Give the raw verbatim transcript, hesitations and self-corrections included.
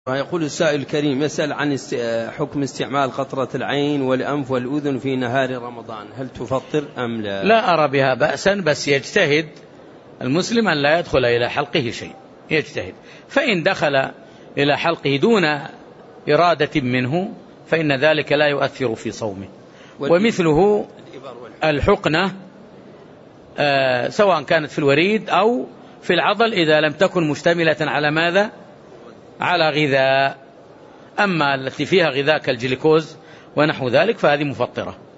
يقول السائل الكريم يسأل عن حكم استعمال قطرة العين والأنف والأذن في نهار رمضان، هل تفطر أم لا؟ لا أرى بها بأسا، بس يجتهد المسلم أن لا يدخل إلى حلقه شيء، يجتهد، فإن دخل إلى حلقه دون إرادة منه فإن ذلك لا يؤثر في صومه. ومثله الحقنة آه سواء كانت في الوريد أو في العضل إذا لم تكن مشتملة على ماذا؟ على غذاء. أما التي فيها غذاء كالجليكوز ونحو ذلك فهذه مفطرة.